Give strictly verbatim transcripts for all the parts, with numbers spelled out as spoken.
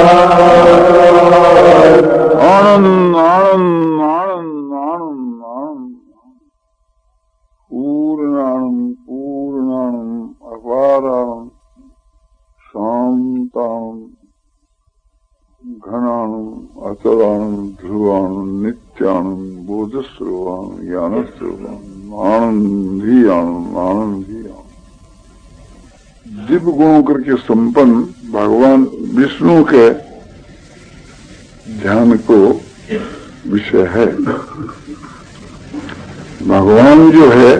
आनंद आनंद आनंद आनंद आनंद पूर्णानंद पूर्णानंद अपारानंद शांतानंद घनानंद अचलानंद ध्रुवानंद नित्यानंद बोधस्वरूपानंद ज्ञानस्वरूपानंद आनंद ही आनंद आनंद ही आनंद दिव्य गुणों करके संपन्न भगवान विष्णु के ध्यान को विषय है। भगवान जो है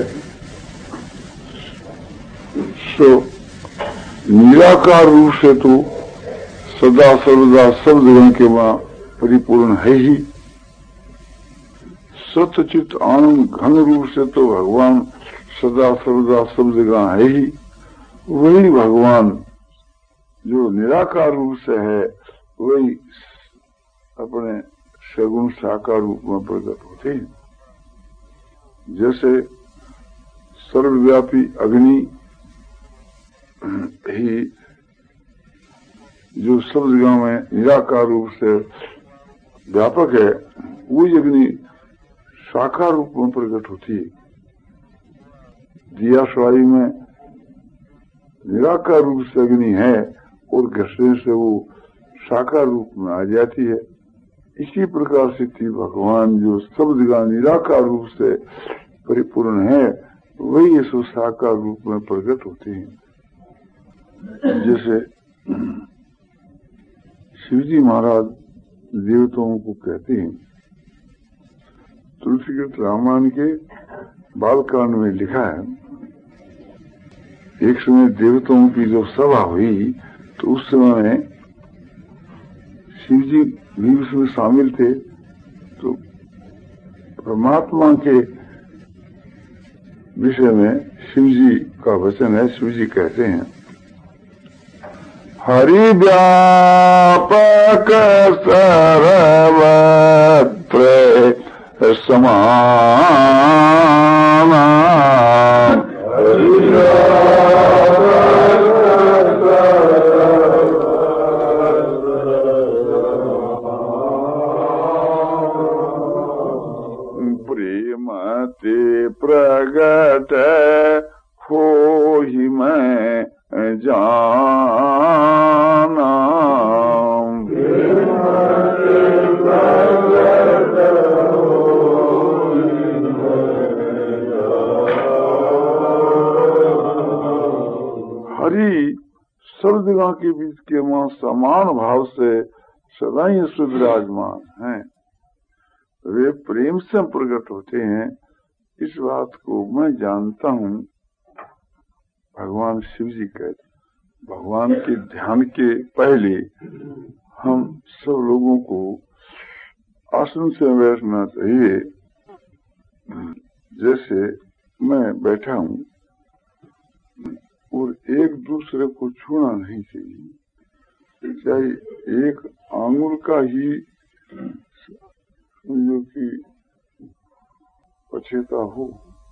सो निराकार रूप से तो सदा सर्वदा सब जगह के वहां परिपूर्ण है ही। सतचित आनंद घन रूप से तो भगवान सदा सर्वदा सब जगह है ही। वही भगवान जो निराकार रूप से है वही अपने सगुण साकार रूप में प्रकट होते हैं। जैसे सर्वव्यापी अग्नि ही जो सब जगह में निराकार रूप से व्यापक है, वही अग्नि साकार रूप में प्रकट होती है। दिया सवाई में निराकार रूप से अग्नि है और घसने से वो साकार रूप में आ जाती है। इसी प्रकार से भगवान जो सब जगह निराकार रूप से परिपूर्ण है वही इस साकार रूप में प्रकट होते हैं। जैसे शिवजी महाराज देवताओं को कहते हैं, तुलसीकृत रामायण के बालकांड में लिखा है, एक समय देवताओं की जो सभा हुई तो उस समय में शिवजी भी उसमें शामिल थे। तो परमात्मा के विषय में शिवजी का वचन है। शिवजी कहते हैं, हरि व्यापक सर्वत्र समान प्रगट हो ही मैं जाना। हरि सब जगह के बीच के मां समान भाव से सदा ही विराजमान हैं। वे प्रेम से प्रकट होते हैं। इस बात को मैं जानता हूँ। भगवान शिव जी कहते, भगवान के ध्यान के पहले हम सब लोगों को आसन से बैठना चाहिए। जैसे मैं बैठा हूँ और एक दूसरे को छूना नहीं चाहिए, चाहे एक आंगुल का ही जो कि पछेता हो।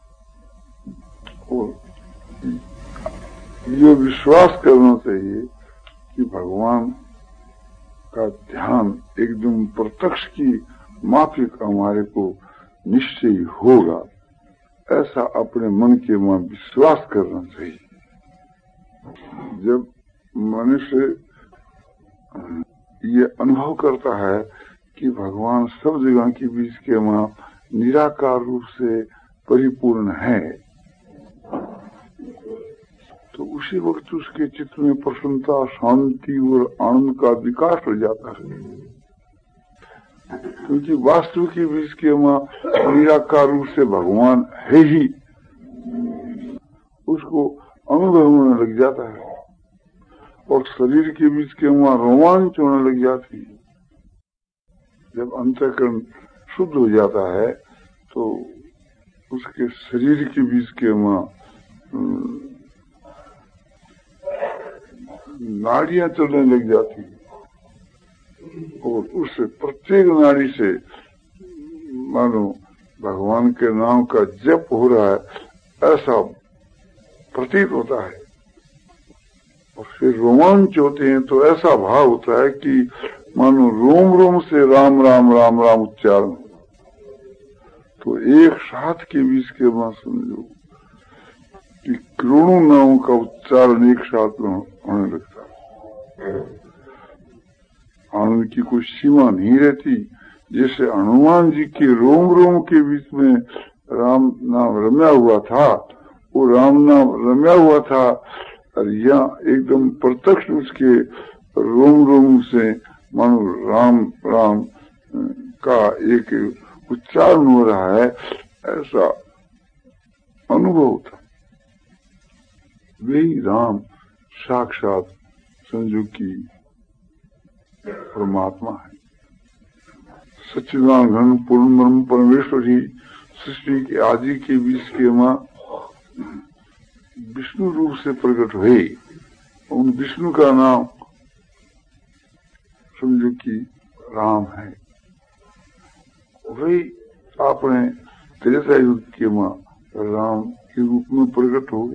और ये विश्वास करना चाहिए कि भगवान का ध्यान एकदम प्रत्यक्ष की माफिक हमारे को निश्चय होगा, ऐसा अपने मन के में विश्वास करना चाहिए। जब मनुष्य ये अनुभव करता है कि भगवान सब जगह के बीच के मां निराकार रूप से परिपूर्ण है, तो उसी वक्त उसके चित्त में प्रसन्नता, शांति और आनंद का विकास हो जाता है। क्योंकि वास्तव के बीच के मां निराकार रूप से भगवान है ही, उसको अनुभव होने लग जाता है और शरीर के बीच के मां रोमांच होने लग जाती है। जब अंतःकरण शुद्ध हो जाता है तो उसके शरीर के बीच के मां नाड़ियां चलने लग जाती है और उससे प्रत्येक नाड़ी से मानो भगवान के नाम का जप हो रहा है, ऐसा प्रतीत होता है। और फिर रोमांच होते हैं तो ऐसा भाव होता है कि मानो रोम रोम से राम राम राम राम उच्चारण। तो एक साथ के बीच के बाद समझो कि करोड़ों नामों का उच्चारण एक साथ में होने लगता है। आनंद की कोई सीमा नहीं रहती। जैसे हनुमान जी के रोम रोम के बीच में राम नाम रम्या हुआ था, वो राम नाम रम्या हुआ था, और यहाँ एकदम प्रत्यक्ष उसके रोम रोम से मानो राम राम का एक उच्चारण हो रहा है, ऐसा अनुभव होता। वही राम साक्षात संजो की परमात्मा है। सच्चिदानंद घन पूर्ण ब्रह्म परमेश्वर ही सृष्टि के आदि के बीच के मां विष्णु रूप से प्रकट हुए। उन विष्णु का नाम समझो कि राम है। वही आपने त्रेता युग के मां राम के रूप में प्रकट हो गए,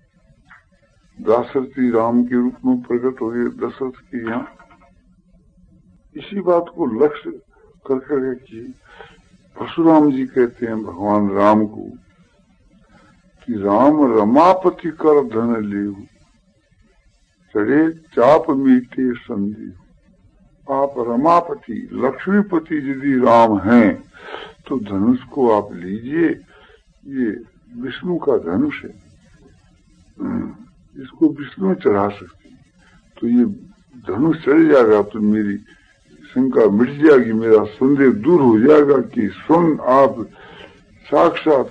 दाशरथी राम के रूप में प्रकट हो गए दशरथ के यहाँ। इसी बात को लक्ष्य कर कर कि परशुराम जी कहते हैं भगवान राम को कि राम रमापति कर धन ले चढ़े चाप मीटे संधि। आप रमापति लक्ष्मीपति यदि राम हैं तो धनुष को आप लीजिए, ये विष्णु का धनुष है, इसको विष्णु चढ़ा सकते हैं। तो ये धनुष चढ़ जाएगा तो मेरी शंका मिट जाएगी, मेरा संदेह दूर हो जाएगा कि स्वयं आप साक्षात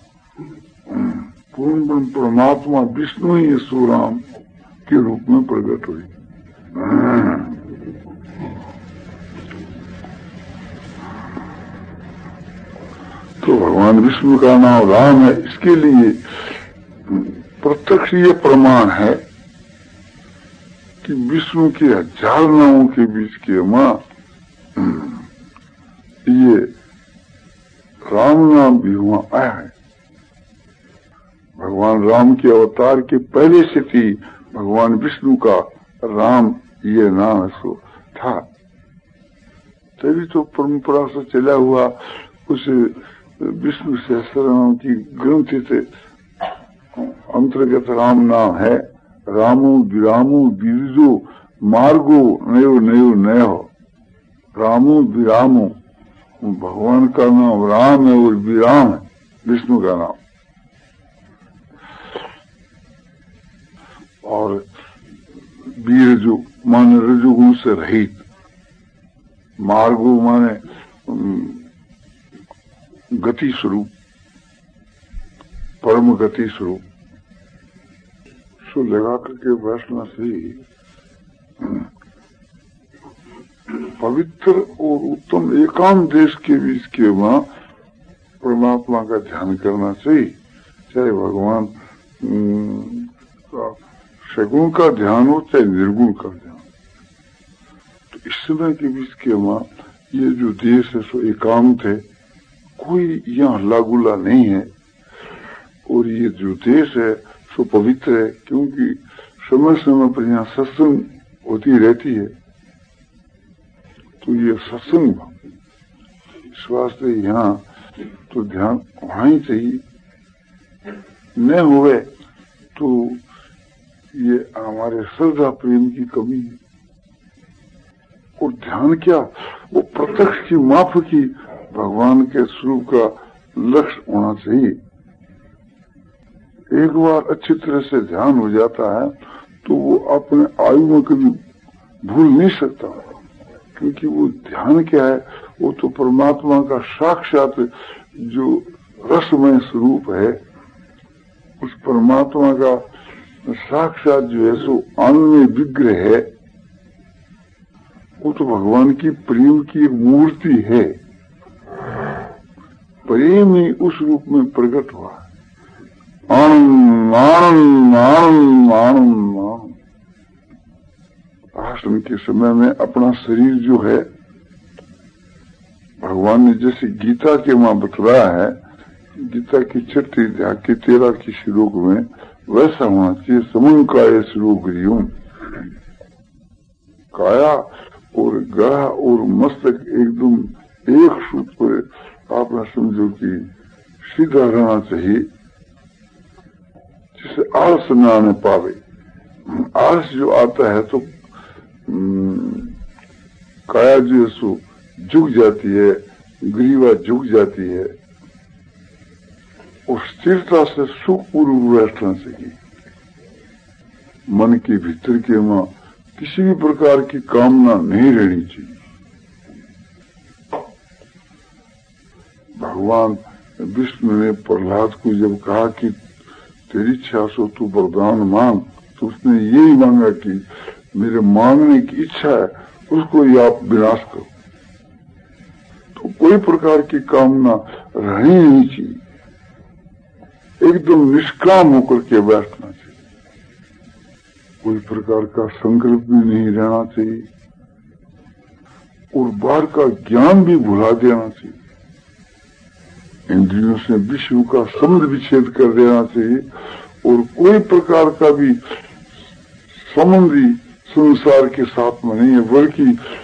पूर्ण परमात्मा विष्णु ही सो राम के रूप में प्रकट हुई। तो भगवान विष्णु का नाम राम है, इसके लिए प्रत्यक्ष ये प्रमाण है कि विष्णु के हजार नामों के बीच के मां ये राम नाम भी हुआ आया है। भगवान राम के अवतार के पहले से थी भगवान विष्णु का राम ये नाम सो था। तभी तो परंपरा से चला हुआ उस विष्णु सहस्त्रनाम की ग्रंथ से अंतर्गत राम नाम है। रामो विरामो बीरजो मार्गो नयो नयो नयो। रामो विरामो भगवान का नाम राम है और विराम है विष्णु का नाम। और बीरजो माने रजोगुण से रहित, मार्गो माने गति स्वरूप, परम गति स्वरूप। सो लगा करके बैठना से पवित्र और उत्तम एकांत देश के बीच के वहां परमात्मा का ध्यान करना चाहिए। चाहे भगवान सगुण का ध्यान हो चाहे निर्गुण का ध्यान। तो इस समय के बीच के वहां ये जो देश है सो एकांत है, कोई यहाँ लागुला नहीं है। और ये जो देश है सो पवित्र है, क्योंकि समय समय पर यहाँ सत्संग होती रहती है। तो ये सत्संग इस वास्ते यहाँ तो ध्यान होना ही चाहिए। न हुए तो ये हमारे श्रद्धा प्रेम की कमी है। और ध्यान क्या, वो प्रत्यक्ष की माफ की भगवान के स्वरूप का लक्ष्य होना चाहिए। एक बार अच्छी तरह से ध्यान हो जाता है तो वो अपने आयु में कभी भूल नहीं सकता, क्योंकि वो ध्यान क्या है, वो तो परमात्मा का साक्षात जो रसमय स्वरूप है, उस परमात्मा का साक्षात जो है सो आनंदमय विग्रह है। वो तो भगवान की प्रेम की एक मूर्ति है, प्रेम ही उस रूप में प्रकट हुआ है। आनंद आनंद आनंद आनंद आनंद। आश्रम के समय में अपना शरीर जो है भगवान ने जैसे गीता के मां बतलाया है, गीता की छठी अध्याय के तेरह की श्लोक में वैसा होना चाहिए। समूह का ये श्लोक काया और गला और मस्तक एकदम एक सूत्र पर आप समझो कि सीधा रहना चाहिए, जिससे आलस न आने पावे। आलस जो आता है तो काया जो है सो झुक जाती है, ग्रीवा झुक जाती है और स्थिरता से सुखपूर्व बैठना चाहिए। मन के भीतर के मां किसी भी प्रकार की कामना नहीं रहनी चाहिए। भगवान विष्णु ने प्रहलाद को जब कहा कि तेरी इच्छा सो तू वरदान मांग, तो उसने यही मांगा कि मेरे मांगने की इच्छा है उसको ही आप विनाश करो। तो कोई प्रकार की कामना रहनी नहीं चाहिए, एकदम निष्काम होकर के बैठना चाहिए। कोई प्रकार का संकल्प भी नहीं रहना चाहिए और बाहर का ज्ञान भी भुला देना चाहिए। इंद्रियों से विश्व का संबंध विच्छेद कर देना चाहिए और कोई प्रकार का भी संबंधी संसार के साथ में नहीं है, बल्कि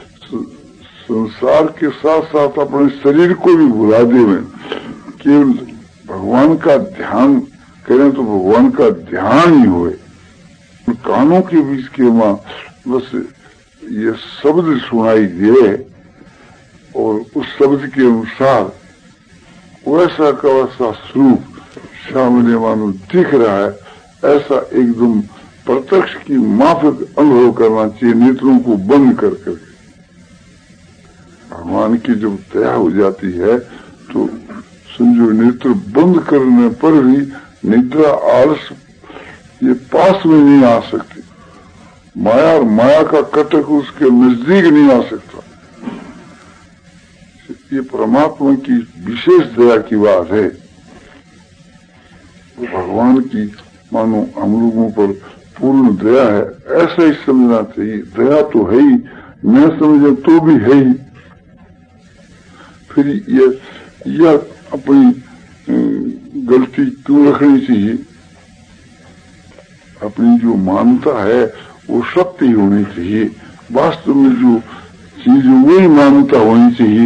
संसार के साथ साथ अपने शरीर को भी भुला देवे। केवल भगवान का ध्यान करें तो भगवान का ध्यान ही होए। कानों के बीच के मां बस ये शब्द सुनाई दे और उस शब्द के अनुसार वैसा का वैसा स्वरूप सामने मानो दिख रहा है, ऐसा एकदम प्रत्यक्ष की माफिक अनुभव करना चाहिए, नेत्रों को बंद कर करके। भगवान की जब दया हो जाती है तो समझो नेत्र बंद करने पर भी निद्रा आलस ये पास में नहीं आ सकती। माया और माया का कटक उसके नजदीक नहीं आ सकता। ये परमात्मा की विशेष दया की बात है। वो भगवान की मानो हम लोगों पर पूर्ण दया है, ऐसा ही समझना चाहिए। दया तो है ही, न समझे तो भी है ही। फिर यह यह अपनी गलती क्यों रखनी चाहिए? अपनी जो मानता है वो सत्य ही होनी चाहिए। वास्तव में जो चीज वही मान्यता होनी चाहिए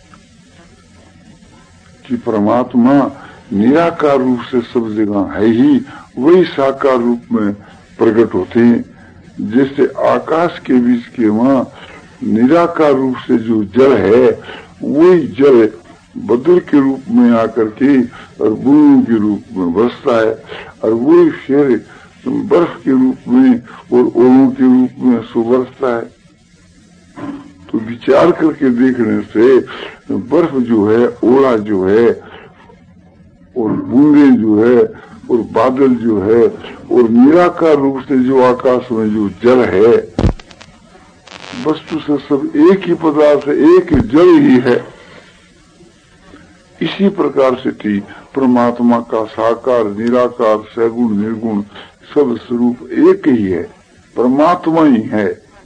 कि परमात्मा निराकार रूप से सब जगह है ही, वही साकार रूप में प्रकट होते हैं। जैसे आकाश के बीच के मां निराकार रूप से जो जल है वही जल बदल के रूप में आकर के और बूंद के रूप में बरसता है, और वही फिर बर्फ के रूप में और ओलों के रूप में सुबरसता है। तो विचार करके देखने से बर्फ जो है, ओला जो है और बूंदे जो है और बादल जो है और निराकार रूप से जो आकाश में जो जल है, वस्तु से सब एक ही पदार्थ है, एक जल ही है। इसी प्रकार से थी परमात्मा का साकार निराकार सगुण निर्गुण सब स्वरूप एक ही है, परमात्मा ही है।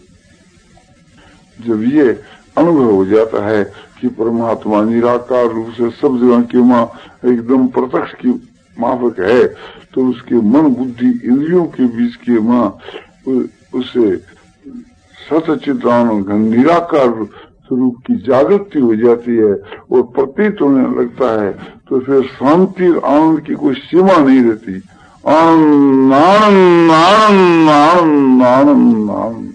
जब ये अनुभव हो जाता है कि परमात्मा निराकार रूप से सब जगह के मां एकदम प्रत्यक्ष की माफक है, तो उसके मन बुद्धि इंद्रियों के बीच के मां उसे सच्चिदानंद निराकार स्वरूप की जागृति हो जाती है और प्रतीत होने लगता है। तो फिर शांति और आनंद की कोई सीमा नहीं रहती। आनंद आनंद आनंद आनंद आनंद आनंद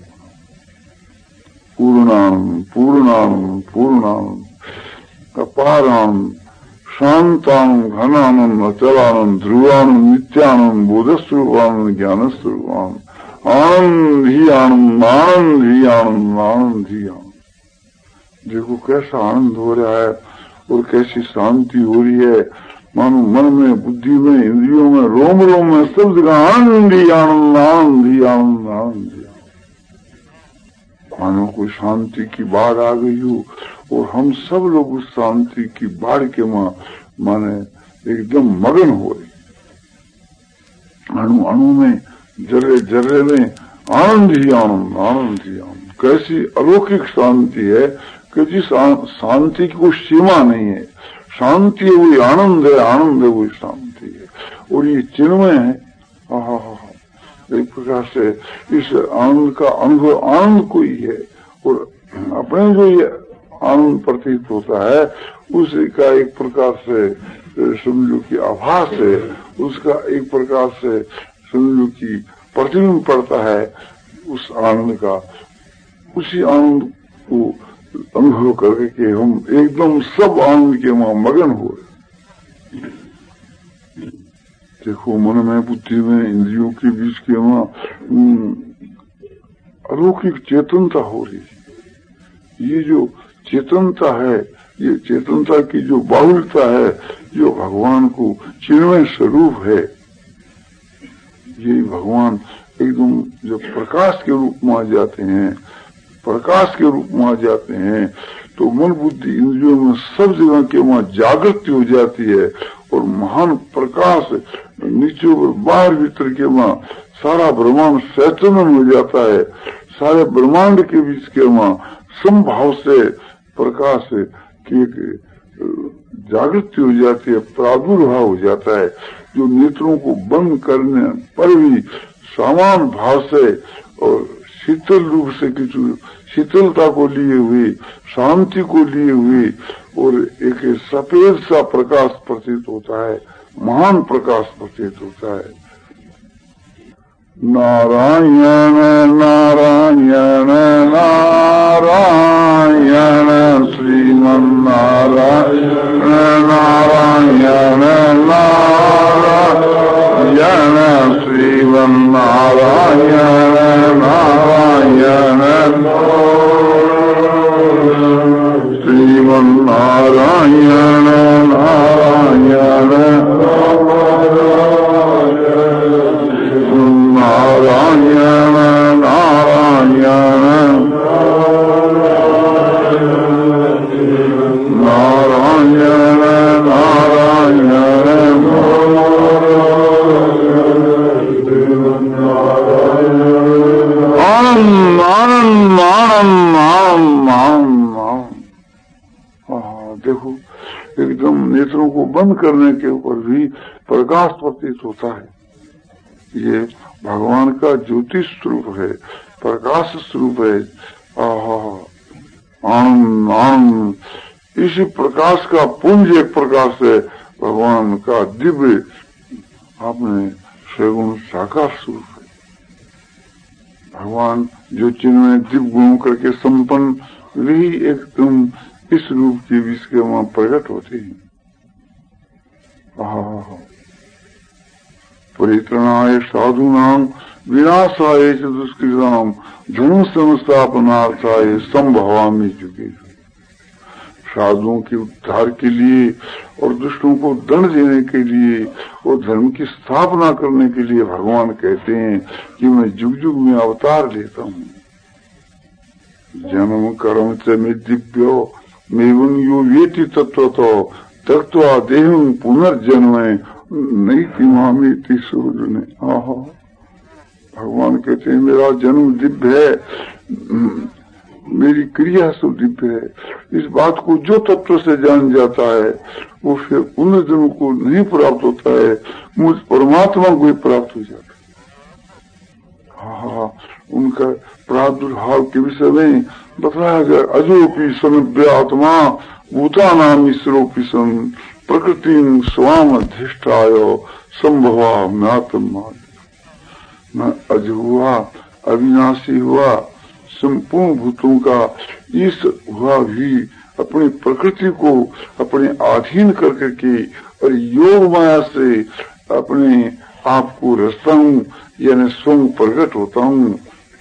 पूर्णानंद पूर्णानंद पूर्णानंद अपारानंद शांतानंद घनानंद अचलानंद ध्रुवानंद नित्यानंद बोधस्वरूपानंद ज्ञानस्वरूपानंद आनंद ही आनंद आनंद ही आनंद आनंद ही आनंद। देखो कैसा आनंद हो रहा है और कैसी शांति हो रही है। मानो मन में बुद्धि में इंद्रियों में रोम रोम में सब जगह आनंद ही आनंद आनंद ही आनंद आनंद ही। मानो कोई शांति की बाढ़ आ गई हो और हम सब लोग उस शांति की बाढ़ के मां माने एकदम मगन हो रहे। अणु अणु में जर्रे जर्रे में आनंद ही आनंद आनंद ही आनंद। कैसी अलौकिक शांति है कि जिस शांति की कोई सीमा नहीं है। शांति वही आनंद है, आनंद है वही शांति है, और ये चिन्मय है। एक प्रकार से इस आनंद का अनुभव आनंद को ही है, और अपने जो ये आनंद प्रतीत होता है उसका एक प्रकार से समझो कि आभास है, उसका एक प्रकार से समझो कि प्रतिबिंब पड़ता है उस आनंद का। उसी आनंद को अनुभव करके कि हम एकदम सब आनंद के वहां मगन हो रहे। देखो मन में, बुद्धि में, इंद्रियों के बीच के वहां अलौकिक चेतनता हो रही है। ये जो चेतनता है, ये चेतनता की जो बाहुल्यता है, जो भगवान को चिन्मय स्वरूप है, ये भगवान एकदम जब प्रकाश के रूप में आ जाते हैं, प्रकाश के रूप में आ जाते हैं, तो मन बुद्धि इंद्रियों में सब जगह के वहां जागृति हो जाती है, और महान प्रकाश नीचे बाहर भीतर के वहां सारा ब्रह्मांड चैतन्य हो जाता है। सारे ब्रह्मांड के बीच के वहां समभाव से प्रकाश की जागृति हो जाती है, प्रादुर्भाव हो जाता है, जो नेत्रों को बंद करने पर भी समान भाव से और शीतल रूप से किसी शीतलता को लिए हुए, शांति को लिए हुए, और एक सफेद सा प्रकाश प्रतीत होता है, महान प्रकाश प्रतीत होता है। नारायण नारायण नारायण श्रीमन नारायण नारायण नारायण श्रीमन नारायण नारायण श्रीमन नारायण नारायण नारायण नारायण नारायण नारायण आनंद आनंद आनंद आनंद आनंद। देखो एकदम नेत्रों को बंद करने के ऊपर भी प्रकाश प्रतीत होता है। ये भगवान का ज्योतिष स्वरूप है, प्रकाश स्वरूप है। आनंद आनंद इसी प्रकाश का पुंज एक प्रकाश है भगवान का दिव्य आपने सगुण साकार स्वरूप है। भगवान जो चिन्मय दिव्य गुणों करके संपन्न, वही एकदम इस रूप के बीच के वहां प्रकट होते हैं। परित्रणाय साधूनां विनाशाय च दुष्कृतां धर्म संस्थापनार्थाय संभवामि जुगे। साधुओं के उद्धार के लिए और दुष्टों को दंड देने के लिए और धर्म की स्थापना करने के लिए भगवान कहते हैं कि मैं जुग जुग में अवतार लेता हूँ। जन्म कर्म च मे दिव्यो मेवं यो वेति तत्वतो तत्वा देहं पुनर्जन्म नहीं तिमामी तीसुर ने। आहा, भगवान कहते हैं मेरा जन्म दिव्य है, मेरी क्रिया सब दिव्य है। इस बात को जो तत्व से जान जाता है वो फिर पुनर्जन्म को नहीं प्राप्त होता है, मुझ परमात्मा को ही प्राप्त हो जाता है। हाँ, उनका प्रादुर्भाव के विषय में बताया गया। अजोपी सन आत्मा भूतानाम ईश्वरोपी सन प्रकृति स्वाम अधिष्ठाय संभवा म्यात्म। मैं अज हुआ, अविनाशी हुआ, संपूर्ण भूतों का ईश्वर हुआ भी अपनी प्रकृति को अपने अधीन कर करके और योग माया से अपने आप को रचता हूँ, यानी स्वयं प्रकट होता हूँ।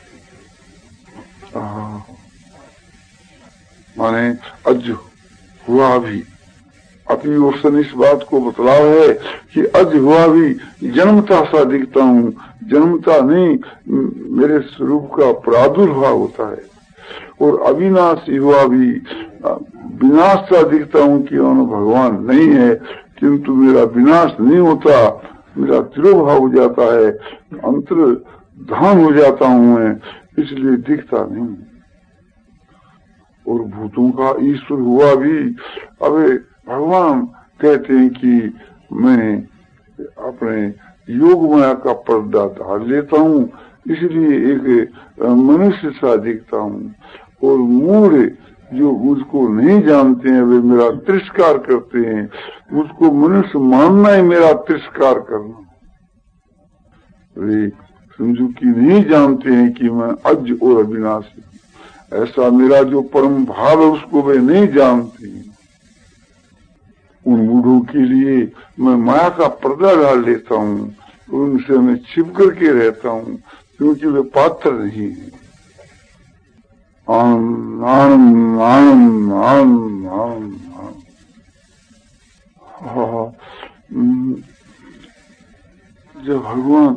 माने अज हुआ भी अपनी ओर से इस बात को बतलाव है कि अज हुआ भी जन्मता सा दिखता हूँ, जन्मता नहीं, मेरे स्वरूप का प्रादुर्भाव होता है। और अविनाशी हुआ भी विनाश सा दिखता हूँ कि भगवान नहीं है, किंतु मेरा विनाश नहीं होता, मेरा तिरोभाव हो जाता है, अंतर धाम हो जाता हूँ मैं, इसलिए दिखता नहीं। और भूतों का ईश्वर हुआ भी, अबे भगवान कहते हैं कि मैं अपने योग माया का पर्दा धार लेता हूँ, इसलिए एक मनुष्य सा दिखता हूँ। और मूढ़ जो मुझको नहीं जानते हैं वे मेरा तिरस्कार करते हैं। मुझको मनुष्य मानना ही मेरा तिरस्कार करना। वे समझो कि नहीं जानते हैं कि मैं अज और अविनाशी, ऐसा मेरा जो परम भाव है उसको वे नहीं जानते हैं। उन मूढ़ों के लिए मैं माया का पर्दा डाल लेता हूँ, उनसे मैं छिप करके रहता हूँ, क्योंकि वे पात्र नहीं है। आनंद आनंद आनंद आनंद आनंद। जब भगवान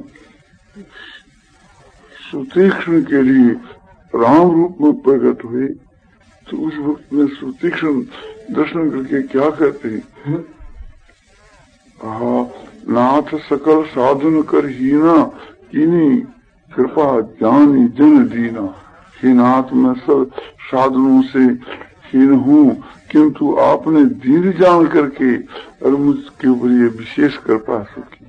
सुतीक्ष्ण के लिए राम रूप में प्रकट हुए तो उस वक्त में सुतीक्ष्ण दर्शन करके क्या कहते हैं? नाथ सकल साधन कर हीना, कीनी कृपा जानी जन दीना। हे नाथ, मैं सब साधनों से हीन हूँ, किंतु आपने दीन जान करके और मुझके ऊपर ये विशेष कृपा की।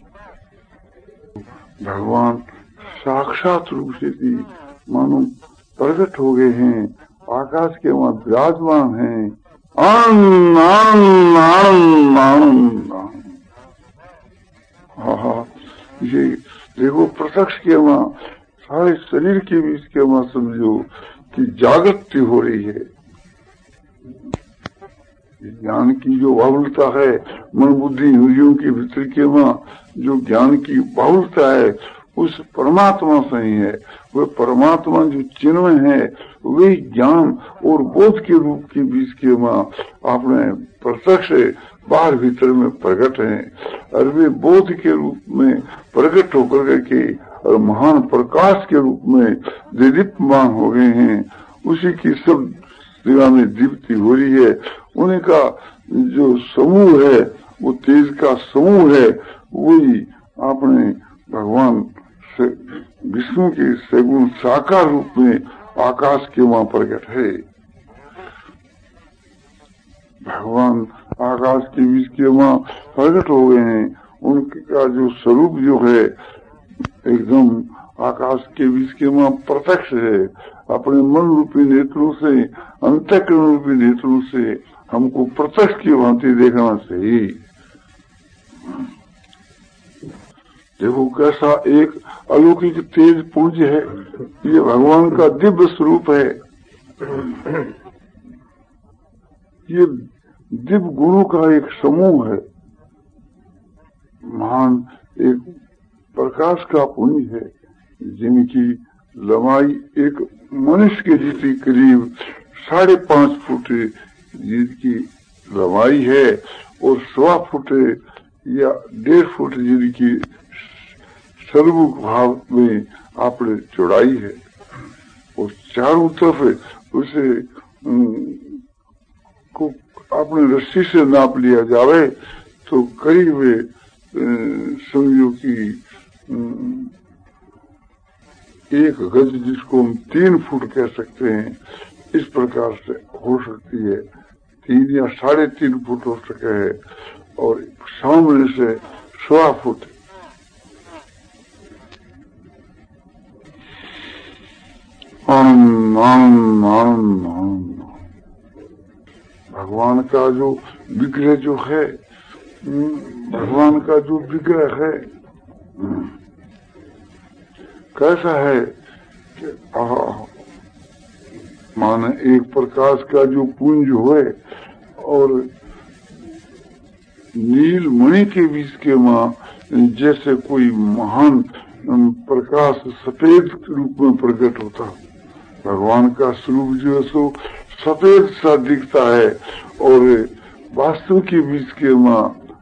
भगवान साक्षात रूप से भी मानो प्रकट हो गए हैं, आकाश के वहां विराजमान हैं। आनंद आनंद आनंद आनंद आनंद। हाँ, ये देखो प्रत्यक्ष के वहां सारे शरीर के बीच के वहां समझो कि जागृति हो रही है। ज्ञान की जो बाहुलता है, मन बुद्धि इंद्रियों के भीतर के वहां जो ज्ञान की बाहुलता है उस परमात्मा से ही है। वह परमात्मा जो चिन्मय है वही ज्ञान और बोध के रूप के बीच के वहां आपने प्रत्यक्ष बाहर भीतर में प्रकट है। और वे बोध के रूप में प्रकट होकर के और महान प्रकाश के रूप में दीप्तमान हो गए हैं। उसी की सब जगह में दीप्ति हो रही है। उन्हीं का जो समूह है वो तेज का समूह है, वही आपने भगवान विष्णु के सगुण साकार रूप में आकाश के वहां प्रकट है। भगवान आकाश के बीच के वहां प्रकट हो गए हैं। उनका जो स्वरूप जो है एकदम आकाश के बीच के वहां प्रत्यक्ष है। अपने मन रूपी नेत्रों से, अंतःकरण रूपी नेत्रों से हमको प्रत्यक्ष की भांति देखना चाहिए। देखो कैसा एक अलौकिक तेज पुंज है, ये भगवान का दिव्य स्वरूप है। ये दिव्य गुणों का एक समूह है, महान एक प्रकाश का पुंज है, जिनकी लंबाई एक मनुष्य के जितनी करीब साढ़े पांच फुट जिनकी लंबाई है और सवा फुट या डेढ़ फुट जिनकी सर्वमुख भाव में आपने चौड़ाई है। और चारों तरफ उसे को आपने रस्सी से नाप लिया जावे तो करीब समझो कि एक गज जिसको हम तीन फुट कह सकते हैं, इस प्रकार से हो सकती है। तीन या साढ़े तीन फुट हो सके है और सामने से सवा फुट। आनंद आनंद आनंद आनंद। भगवान का जो विग्रह जो है, भगवान का जो विग्रह है कैसा है कि माने एक प्रकाश का जो पुंज हुए और नील मणि के बीच के मां जैसे कोई महान प्रकाश सफेद रूप में प्रकट होता। भगवान का स्वरूप जो है सो सफेद सा दिखता है और वास्तव के बीच के मां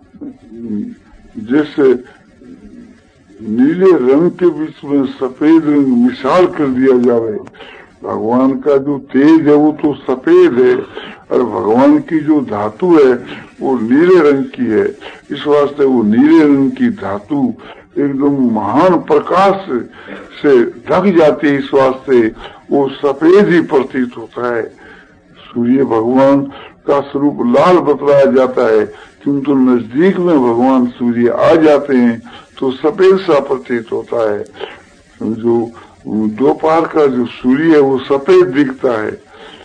जैसे नीले रंग के बीच में सफेद रंग मिसाल कर दिया जावे। भगवान का जो तेज है वो तो सफेद है और भगवान की जो धातु है वो नीले रंग की है। इस वास्ते वो नीले रंग की धातु एकदम महान प्रकाश से ढक जाती है। इस वास्ते वो सफेद ही प्रतीत होता है। सूर्य भगवान का स्वरूप लाल बतलाया जाता है, किंतु नजदीक में भगवान सूर्य आ जाते हैं तो सफेद सा प्रतीत होता है। जो दोपहर का जो सूर्य है वो सफेद दिखता है,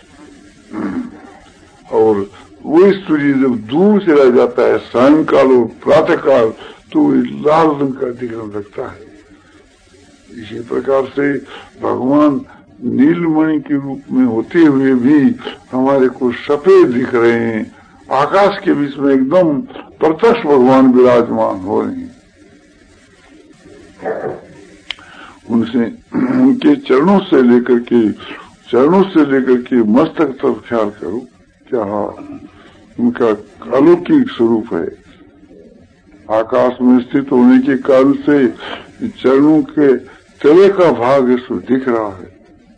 और वही सूर्य जब दूर चला जाता है सायंकाल और प्रातः काल तो लाल रंग का दिखने लगता है। इसी प्रकार से भगवान नीलमणि के रूप में होते हुए भी हमारे को सफेद दिख रहे हैं। आकाश के बीच में एकदम प्रत्यक्ष भगवान विराजमान हो रहे हैं। उनसे उनके चरणों से लेकर के चरणों से लेकर के मस्तक तक ख्याल करो, क्या उनका अलौकिक स्वरूप है। आकाश में स्थित होने के कारण से चरणों के तले का भाग इसमें दिख रहा है।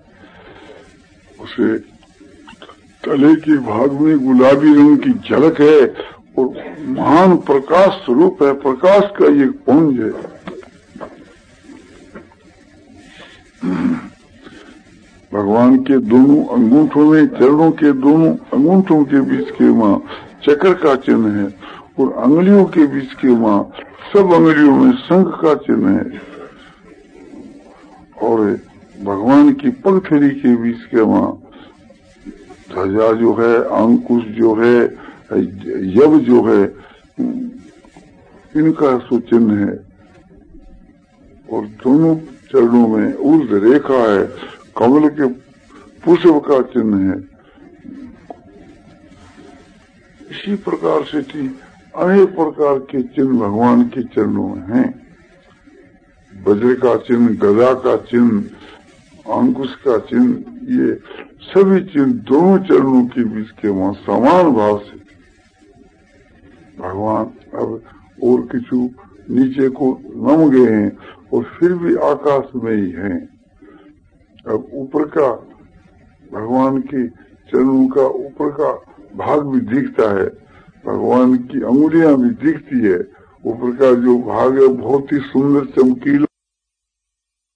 उसे तले के भाग में गुलाबी रंग की झलक है और महान प्रकाश स्वरूप है, प्रकाश का एक पुंज है। भगवान के दोनों अंगूठों में, चरणों के दोनों अंगूठों के बीच के मां चक्र का चिन्ह है और अंगुलियों के बीच के मां सब अंगुलियों में शंख का चिन्ह है, और भगवान की पगथरी के बीच के मां ध्वजा जो है, अंकुश जो है, यव जो है, इनका सुचिन्ह है, और दोनों चरणों में ऊर्ध्व रेखा है, कमल के पुष्प का चिन्ह है। इसी प्रकार से थी अनेक प्रकार के चिन्ह भगवान के चरणों में हैं। वज्र का चिन्ह, गदा का चिन्ह, अंकुश का चिन्ह, ये सभी चिन्ह दोनों चरणों के बीच के वहां समान भाव से भगवान अब और किछु नीचे को नम गए हैं और फिर भी आकाश में ही हैं। अब ऊपर का भगवान के चरणों का ऊपर का भाग भी दिखता है, भगवान की अंगुलियां भी दिखती है। ऊपर का जो भाग है बहुत ही सुंदर चमकीला